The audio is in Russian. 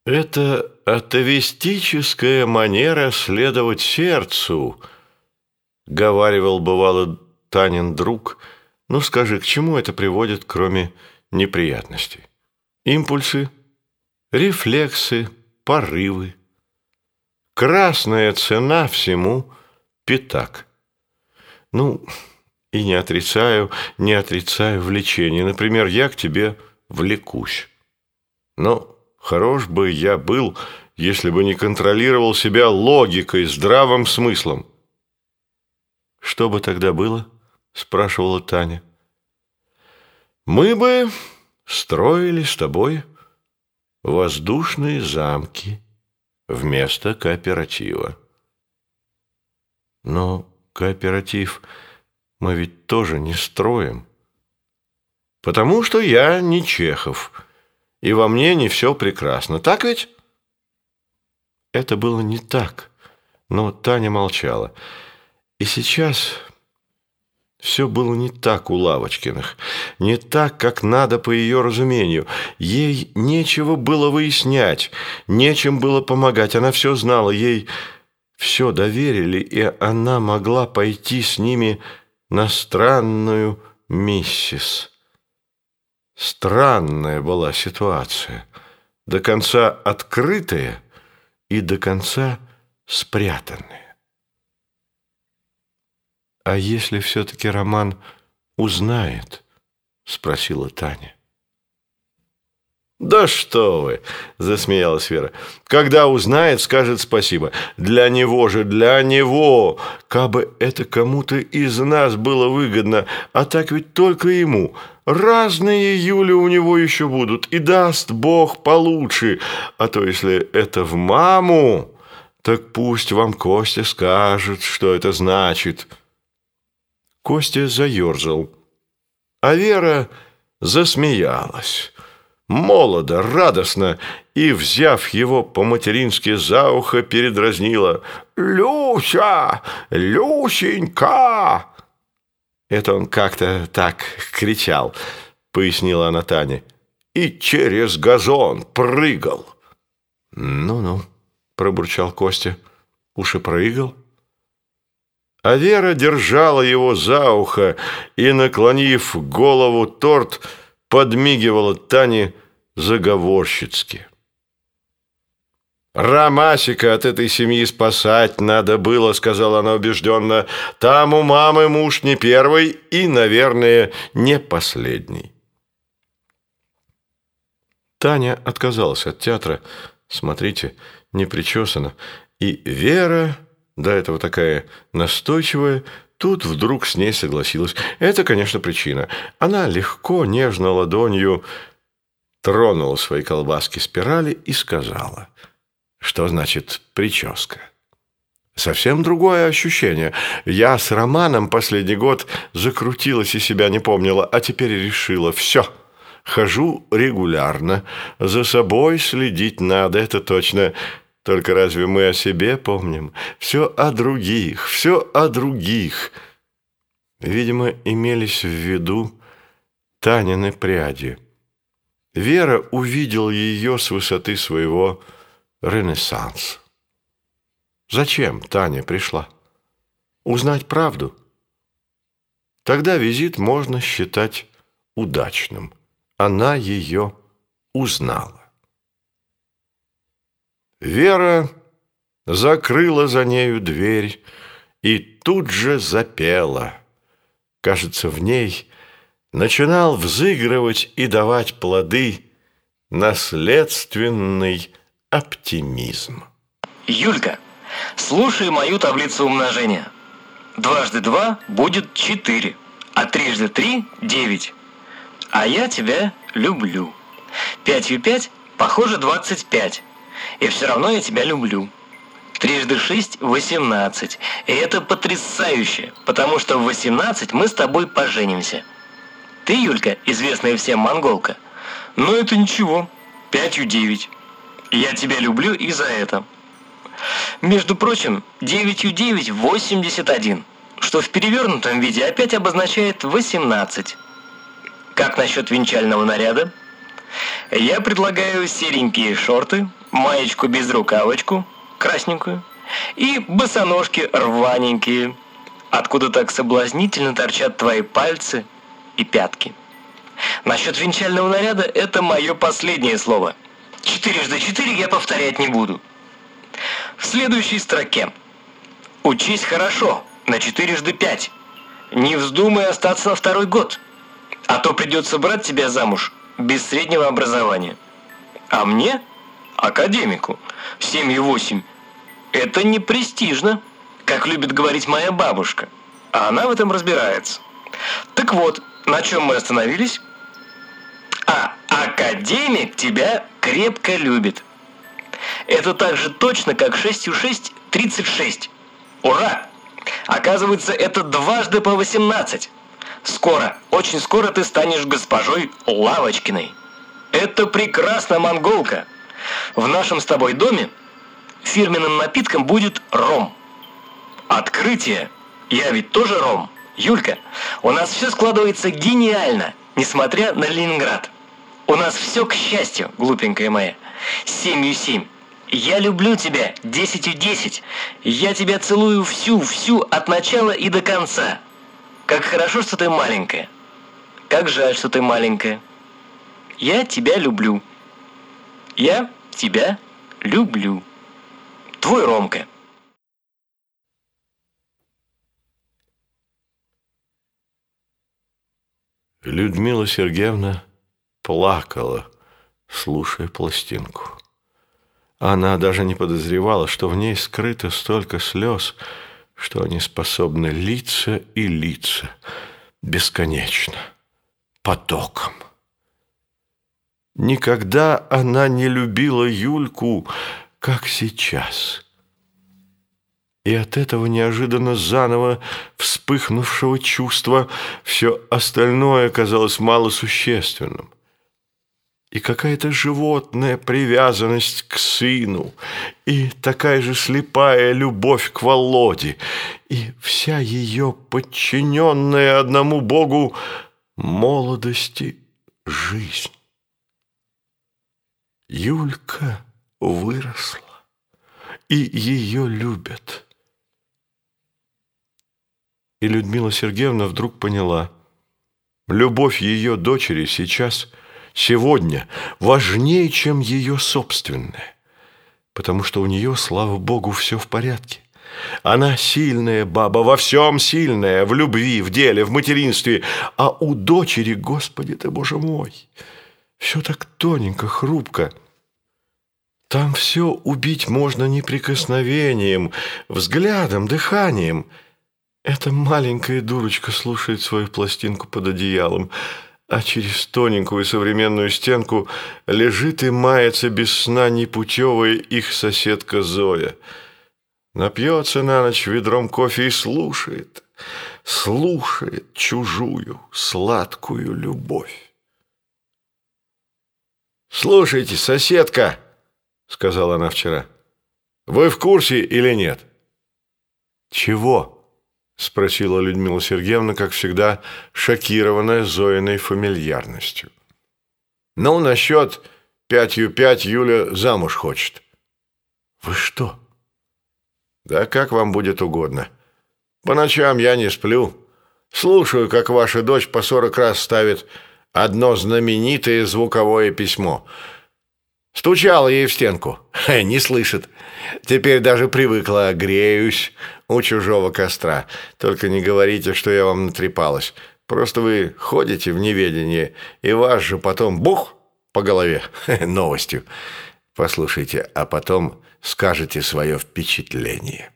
Это атовистическая манера следовать сердцу, говаривал бывало Танин друг. Ну скажи, к чему это приводит, кроме неприятностей? Импульсы, рефлексы, порывы. Красная цена всему – пятак. Ну, и не отрицаю влечение. Например, я к тебе влекусь. Но хорош бы я был, если бы не контролировал себя логикой, здравым смыслом. «Что бы тогда было?» – спрашивала Таня. «Мы бы строили с тобой воздушные замки вместо кооператива». «Но кооператив мы ведь тоже не строим». «Потому что я не Чехов, и во мне не все прекрасно. Так ведь?» Это было не так, но Таня молчала. И сейчас все было не так у Лавочкиных, не так, как надо по ее разумению. Ей нечего было выяснять, нечем было помогать. Она все знала, ей все доверили, и она могла пойти с ними на странную миссис. Странная была ситуация, до конца открытая и до конца спрятанная. «А если все-таки Роман узнает?» – спросила Таня. «Да что вы!» – засмеялась Вера. «Когда узнает, скажет спасибо. Для него же, для него! Кабы это кому-то из нас было выгодно, а так ведь только ему. Разные Юли у него еще будут, и даст Бог получше. А то, если это в маму, так пусть вам Костя скажет, что это значит». Костя заерзал, а Вера засмеялась. Молодо, радостно, и, взяв его по-матерински за ухо, передразнила: «Люся! Люсенька!» Это он как-то так кричал, пояснила она Тане. И через газон прыгал. «Ну-ну», пробурчал Костя, уж и прыгал. А Вера держала его за ухо и, наклонив голову торт, подмигивала Тане заговорщицки. «Ромасика от этой семьи спасать надо было», — сказала она убежденно. «Там у мамы муж не первый и, наверное, не последний». Таня отказалась от театра, смотрите, не причесана, и Вера, до этого такая настойчивая, тут вдруг с ней согласилась. Это, конечно, причина. Она легко, нежно ладонью тронула свои колбаски спирали и сказала: «Что значит прическа? Совсем другое ощущение. Я с Романом последний год закрутилась и себя не помнила, а теперь решила: все, хожу регулярно, за собой следить надо, это точно». Только разве мы о себе помним? Все о других, все о других. Видимо, имелись в виду Танины пряди. Вера увидела ее с высоты своего ренессанса. Зачем Таня пришла? Узнать правду? Тогда визит можно считать удачным. Она ее узнала. Вера закрыла за нею дверь и тут же запела. Кажется, в ней начинал взыгрывать и давать плоды наследственный оптимизм. Юлька, слушай мою таблицу умножения. 2 × 2 будет 4, а 3 × 3 – 9. А я тебя люблю. 5 × 5 похоже 25. И все равно я тебя люблю. 3 × 6 – 18. И это потрясающе, потому что в 18 мы с тобой поженимся. Ты, Юлька, известная всем монголка. Но это ничего. 5 × 9. Я тебя люблю и за это. Между прочим, 9 × 9 – 81, что в перевернутом виде опять обозначает 18. Как насчет венчального наряда? Я предлагаю серенькие шорты, маечку без рукавочку, красненькую, и босоножки рваненькие, откуда так соблазнительно торчат твои пальцы и пятки. Насчет венчального наряда это мое последнее слово. 4x4 я повторять не буду. В следующей строке. Учись хорошо, на 4x5. Не вздумай остаться на второй год, а то придется брать тебя замуж без среднего образования. А мне, академику, 7,8, это не престижно, как любит говорить моя бабушка, а она в этом разбирается. Так вот, на чем мы остановились? Академик тебя крепко любит. Это так же точно, как 6,6 – 36. Ура! Оказывается, это дважды по 18. Скоро, очень скоро ты станешь госпожой Лавочкиной. Это прекрасно, монголка. В нашем с тобой доме фирменным напитком будет ром. Открытие. Я ведь тоже ром. Юлька, у нас все складывается гениально, несмотря на Ленинград. У нас все к счастью, глупенькая моя. 7,7. Я люблю тебя, 10,10. Я тебя целую всю от начала и до конца. Как хорошо, что ты маленькая. Как жаль, что ты маленькая. Я тебя люблю. Я тебя люблю. Твой Ромка. Людмила Сергеевна плакала, слушая пластинку. Она даже не подозревала, что в ней скрыто столько слез, что они способны литься и литься бесконечно, потоком. Никогда она не любила Юльку, как сейчас. И от этого неожиданно заново вспыхнувшего чувства все остальное казалось малосущественным. И какая-то животная привязанность к сыну, и такая же слепая любовь к Володе, и вся ее подчиненная одному Богу молодости жизнь. Юлька выросла, и ее любят. И Людмила Сергеевна вдруг поняла, любовь ее дочери сегодня важнее, чем ее собственная, потому что у нее, слава Богу, все в порядке. Она сильная баба, во всем сильная, в любви, в деле, в материнстве, а у дочери, Господи ты, Боже мой, все так тоненько, хрупко. Там все убить можно не прикосновением, взглядом, дыханием. Эта маленькая дурочка слушает свою пластинку под одеялом, а через тоненькую современную стенку лежит и мается без сна непутевая их соседка Зоя. Напьется на ночь ведром кофе и слушает чужую сладкую любовь. «Слушайте, соседка», — сказала она вчера, — «вы в курсе или нет?» «Чего?» — спросила Людмила Сергеевна, как всегда, шокированная Зоиной фамильярностью. «Ну, насчет 5,5 Юля замуж хочет». «Вы что?» «Да как вам будет угодно. По ночам я не сплю. Слушаю, как ваша дочь по 40 раз ставит одно знаменитое звуковое письмо. Стучала ей в стенку. Не слышит. Теперь даже привыкла, греюсь у чужого костра. Только не говорите, что я вам натрепалась. Просто вы ходите в неведении, и вас же потом бух по голове новостью. Послушайте, а потом скажете свое впечатление».